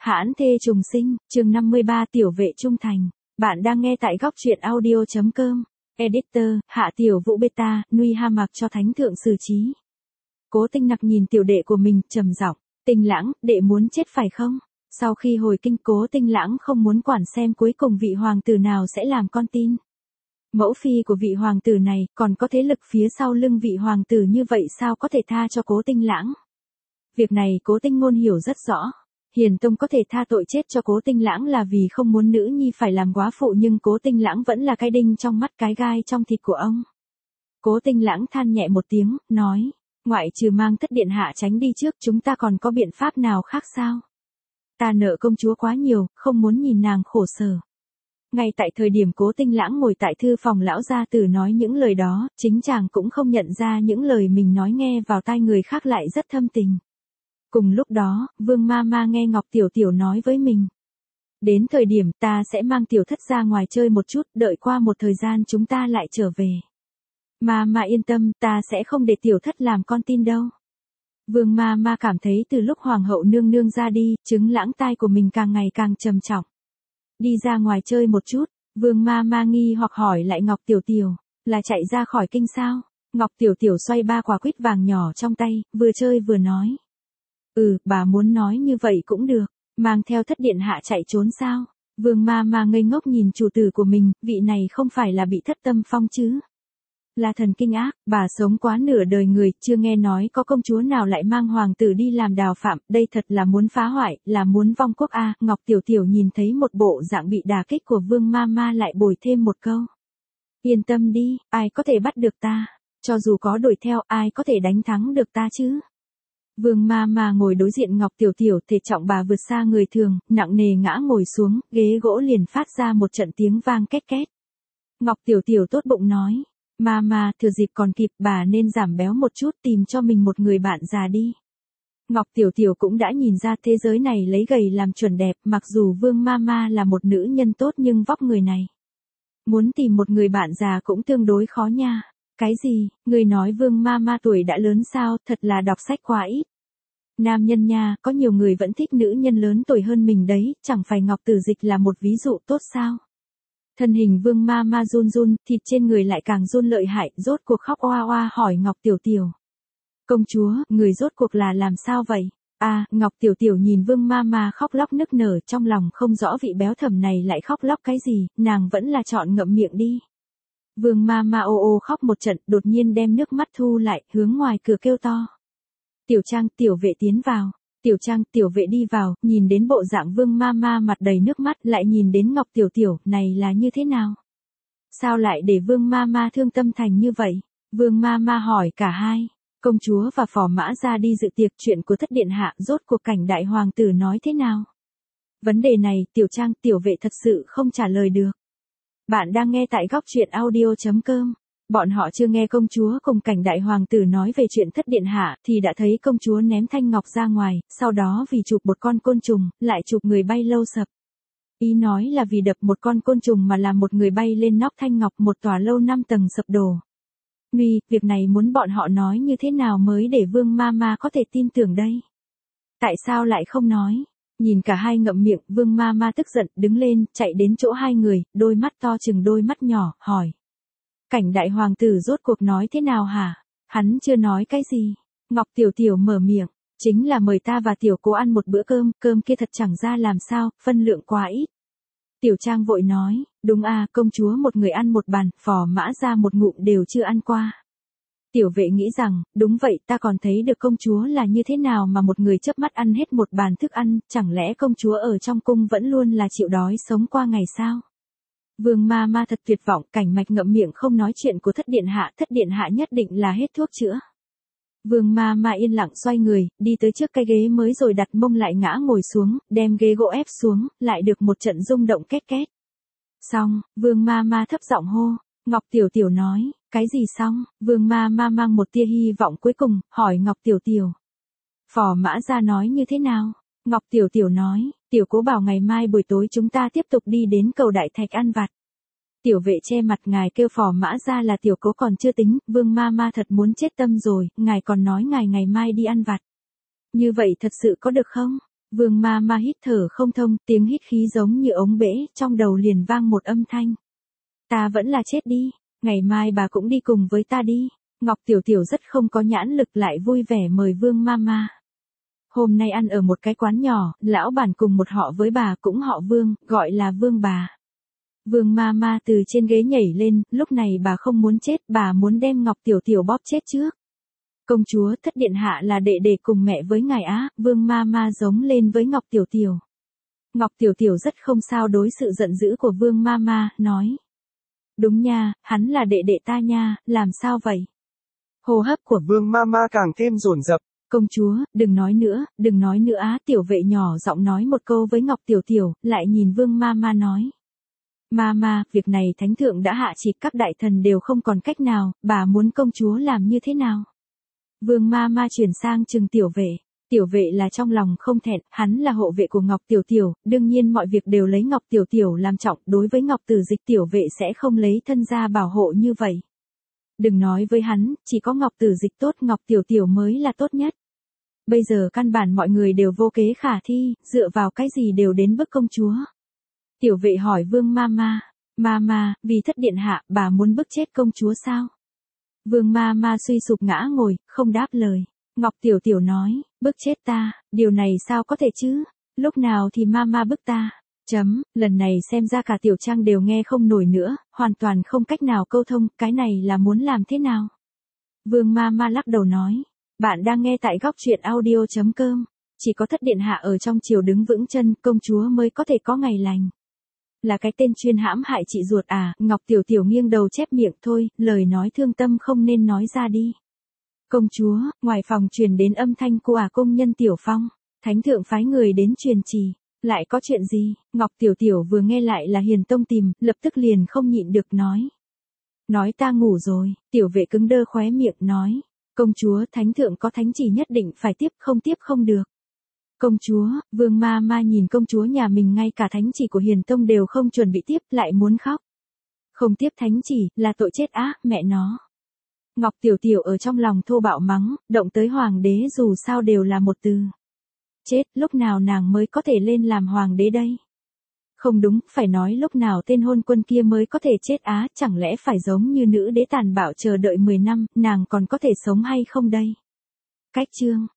Hãn thê trùng sinh, chương 53 tiểu vệ trung thành. Bạn đang nghe tại góc truyện audio.com. Editor, Hạ Tiểu Vũ Beta, Nui Ha Mặc cho Thánh Thượng xử trí. Cố Tinh Nặc nhìn tiểu đệ của mình, trầm giọng, Tinh Lãng, đệ muốn chết phải không? Sau khi hồi kinh, Cố Tinh Lãng không muốn quản xem cuối cùng vị hoàng tử nào sẽ làm con tin. Mẫu phi của vị hoàng tử này, còn có thế lực phía sau lưng vị hoàng tử như vậy sao có thể tha cho Cố Tinh Lãng? Việc này Cố Tinh Ngôn hiểu rất rõ. Hiền Tông có thể tha tội chết cho Cố Tinh Lãng là vì không muốn nữ nhi phải làm góa phụ, nhưng Cố Tinh Lãng vẫn là cái đinh trong mắt, cái gai trong thịt của ông. Cố Tinh Lãng than nhẹ một tiếng, nói, ngoại trừ mang Thất điện hạ tránh đi trước, chúng ta còn có biện pháp nào khác sao? Ta nợ công chúa quá nhiều, không muốn nhìn nàng khổ sở. Ngay tại thời điểm Cố Tinh Lãng ngồi tại thư phòng lão gia tử nói những lời đó, chính chàng cũng không nhận ra những lời mình nói nghe vào tai người khác lại rất thâm tình. Cùng lúc đó, Vương Mama nghe Ngọc Tiểu Tiểu nói với mình. Đến thời điểm ta sẽ mang Tiểu Thất ra ngoài chơi một chút, đợi qua một thời gian chúng ta lại trở về. Mama yên tâm, ta sẽ không để Tiểu Thất làm con tin đâu. Vương Mama cảm thấy từ lúc Hoàng hậu nương nương ra đi, chứng lãng tai của mình càng ngày càng trầm trọng. Đi ra ngoài chơi một chút, Vương Mama nghi hoặc hỏi lại Ngọc Tiểu Tiểu, là chạy ra khỏi kinh sao? Ngọc Tiểu Tiểu xoay ba quả quýt vàng nhỏ trong tay, vừa chơi vừa nói. Bà muốn nói như vậy cũng được, mang theo Thất điện hạ chạy trốn sao? Vương Mama ngây ngốc nhìn chủ tử của mình, vị này không phải là bị thất tâm phong chứ? Là thần kinh ác, bà sống quá nửa đời người, chưa nghe nói có công chúa nào lại mang hoàng tử đi làm đào phạm, đây thật là muốn phá hoại, là muốn vong quốc a. Ngọc Tiểu Tiểu nhìn thấy một bộ dạng bị đả kích của Vương Mama lại bồi thêm một câu. Yên tâm đi, ai có thể bắt được ta? Cho dù có đuổi theo, ai có thể đánh thắng được ta chứ? Vương Mama ngồi đối diện Ngọc Tiểu Tiểu, thể trọng bà vượt xa người thường, nặng nề ngã ngồi xuống, ghế gỗ liền phát ra một trận tiếng vang két két. Ngọc Tiểu Tiểu tốt bụng nói, Mama, thừa dịp còn kịp, bà nên giảm béo một chút, tìm cho mình một người bạn già đi. Ngọc Tiểu Tiểu cũng đã nhìn ra thế giới này lấy gầy làm chuẩn đẹp, mặc dù Vương Mama là một nữ nhân tốt nhưng vóc người này. Muốn tìm một người bạn già cũng tương đối khó nha. Cái gì, người nói Vương Mama tuổi đã lớn sao, thật là đọc sách quá ít. Nam nhân nha, có nhiều người vẫn thích nữ nhân lớn tuổi hơn mình đấy, chẳng phải Ngọc Tử Dịch là một ví dụ tốt sao? Thân hình Vương Mama run run, thịt trên người lại càng run lợi hại, rốt cuộc khóc oa oa hỏi Ngọc Tiểu Tiểu. Công chúa, người rốt cuộc là làm sao vậy? Ngọc Tiểu Tiểu nhìn Vương Mama khóc lóc nức nở, trong lòng không rõ vị béo thầm này lại khóc lóc cái gì, nàng vẫn là chọn ngậm miệng đi. Vương Mama ô ô khóc một trận, đột nhiên đem nước mắt thu lại, hướng ngoài cửa kêu to. Tiểu Trang, tiểu vệ tiến vào. Tiểu Trang, tiểu vệ đi vào, nhìn đến bộ dạng Vương Mama mặt đầy nước mắt, lại nhìn đến Ngọc Tiểu Tiểu, này là như thế nào? Sao lại để Vương Mama thương tâm thành như vậy? Vương Mama hỏi cả hai. Công chúa và phò mã ra đi dự tiệc, chuyện của Thất điện hạ, rốt cuộc cảnh đại hoàng tử nói thế nào? Vấn đề này, Tiểu Trang, tiểu vệ thật sự không trả lời được. Bạn đang nghe tại góc truyện audio.com. Bọn họ chưa nghe công chúa cùng cảnh đại hoàng tử nói về chuyện Thất điện hạ, thì đã thấy công chúa ném thanh ngọc ra ngoài, sau đó vì chụp một con côn trùng, lại chụp người bay lâu sập. Ý nói là vì đập một con côn trùng mà làm một người bay lên nóc thanh ngọc, một tòa lâu 5 tầng sập đổ. Việc này muốn bọn họ nói như thế nào mới để Vương Mama có thể tin tưởng đây? Tại sao lại không nói? Nhìn cả hai ngậm miệng, Vương Mama tức giận, đứng lên, chạy đến chỗ hai người, đôi mắt to chừng đôi mắt nhỏ, hỏi. Cảnh đại hoàng tử rốt cuộc nói thế nào hả? Hắn chưa nói cái gì. Ngọc Tiểu Tiểu mở miệng, chính là mời ta và Tiểu Cố ăn một bữa cơm, cơm kia thật chẳng ra làm sao, phân lượng quá ít. Tiểu Trang vội nói, đúng công chúa một người ăn một bàn, phò mã ra một ngụm đều chưa ăn qua. Tiểu vệ nghĩ rằng, đúng vậy, ta còn thấy được công chúa là như thế nào mà một người chớp mắt ăn hết một bàn thức ăn, chẳng lẽ công chúa ở trong cung vẫn luôn là chịu đói sống qua ngày sao? Vương Mama thật tuyệt vọng, cảnh mạch ngậm miệng không nói chuyện của Thất điện hạ nhất định là hết thuốc chữa. Vương Mama yên lặng xoay người, đi tới trước cái ghế mới rồi đặt mông lại ngã ngồi xuống, đem ghế gỗ ép xuống, lại được một trận rung động két két. Xong, Vương Mama thấp giọng hô, Ngọc Tiểu Tiểu nói, cái gì xong? Vương Mama mang một tia hy vọng cuối cùng, hỏi Ngọc Tiểu Tiểu. Phò mã ra nói như thế nào? Ngọc Tiểu Tiểu nói, Tiểu Cố bảo ngày mai buổi tối chúng ta tiếp tục đi đến cầu Đại Thạch ăn vặt. Tiểu vệ che mặt, ngài kêu phò mã ra là Tiểu Cố còn chưa tính, Vương Mama thật muốn chết tâm rồi, ngài còn nói ngài ngày mai đi ăn vặt. Như vậy thật sự có được không? Vương ma ma hít thở không thông, tiếng hít khí giống như ống bể, trong đầu liền vang một âm thanh. Ta vẫn là chết đi, ngày mai bà cũng đi cùng với ta đi. Ngọc Tiểu Tiểu rất không có nhãn lực lại vui vẻ mời Vương ma ma. Hôm nay ăn ở một cái quán nhỏ, lão bản cùng một họ với bà cũng họ Vương, gọi là Vương bà. Vương ma ma từ trên ghế nhảy lên, lúc này bà không muốn chết, bà muốn đem Ngọc Tiểu Tiểu bóp chết trước. Công chúa thất điện hạ là đệ đệ cùng mẹ với ngài á, Vương ma ma giống lên với Ngọc Tiểu Tiểu. Ngọc Tiểu Tiểu rất không sao đối sự giận dữ của Vương ma ma, nói. Đúng nha, hắn là đệ đệ ta nha, làm sao vậy? Hô hấp của Vương ma ma càng thêm dồn dập. Công chúa, đừng nói nữa á, tiểu vệ nhỏ giọng nói một câu với Ngọc Tiểu Tiểu, lại nhìn Vương ma ma nói. Ma, việc này thánh thượng đã hạ chỉ, các đại thần đều không còn cách nào, bà muốn công chúa làm như thế nào? Vương ma ma chuyển sang chừng tiểu vệ là trong lòng không thẹn, hắn là hộ vệ của Ngọc Tiểu Tiểu, đương nhiên mọi việc đều lấy Ngọc Tiểu Tiểu làm trọng, đối với Ngọc Tử Dịch tiểu vệ sẽ không lấy thân ra bảo hộ như vậy. Đừng nói với hắn, chỉ có Ngọc Tử Dịch tốt, Ngọc Tiểu Tiểu mới là tốt nhất. Bây giờ căn bản mọi người đều vô kế khả thi, dựa vào cái gì đều đến bức công chúa. Tiểu vệ hỏi Vương ma, vì thất điện hạ, bà muốn bức chết công chúa sao? Vương ma ma suy sụp ngã ngồi, không đáp lời. Ngọc Tiểu Tiểu nói, bức chết ta, điều này sao có thể chứ? Lúc nào thì ma bức ta? Lần này xem ra cả Tiểu Trang đều nghe không nổi nữa, hoàn toàn không cách nào câu thông, cái này là muốn làm thế nào? Vương ma ma lắc đầu nói, bạn đang nghe tại góc truyện audio.com, chỉ có thất điện hạ ở trong triều đứng vững chân, công chúa mới có thể có ngày lành. Là cái tên chuyên hãm hại chị ruột à? Ngọc Tiểu Tiểu nghiêng đầu chép miệng, thôi, lời nói thương tâm không nên nói ra đi. Công chúa, ngoài phòng truyền đến âm thanh của công nhân Tiểu Phong, thánh thượng phái người đến truyền chỉ. Lại có chuyện gì? Ngọc Tiểu Tiểu vừa nghe lại là Hiền Tông tìm, lập tức liền không nhịn được nói. Nói ta ngủ rồi, tiểu vệ cứng đơ khóe miệng nói. Công chúa, thánh thượng có thánh chỉ nhất định phải tiếp không được. Công chúa, Vương ma ma nhìn công chúa nhà mình ngay cả thánh chỉ của Hiền Tông đều không chuẩn bị tiếp, lại muốn khóc. Không tiếp thánh chỉ, là tội chết á, mẹ nó. Ngọc Tiểu Tiểu ở trong lòng thô bạo mắng, động tới hoàng đế dù sao đều là một từ. Chết, lúc nào nàng mới có thể lên làm hoàng đế đây? Không đúng, phải nói lúc nào tên hôn quân kia mới có thể chết á, chẳng lẽ phải giống như nữ đế tàn bạo chờ đợi 10 năm, nàng còn có thể sống hay không đây? Cách chương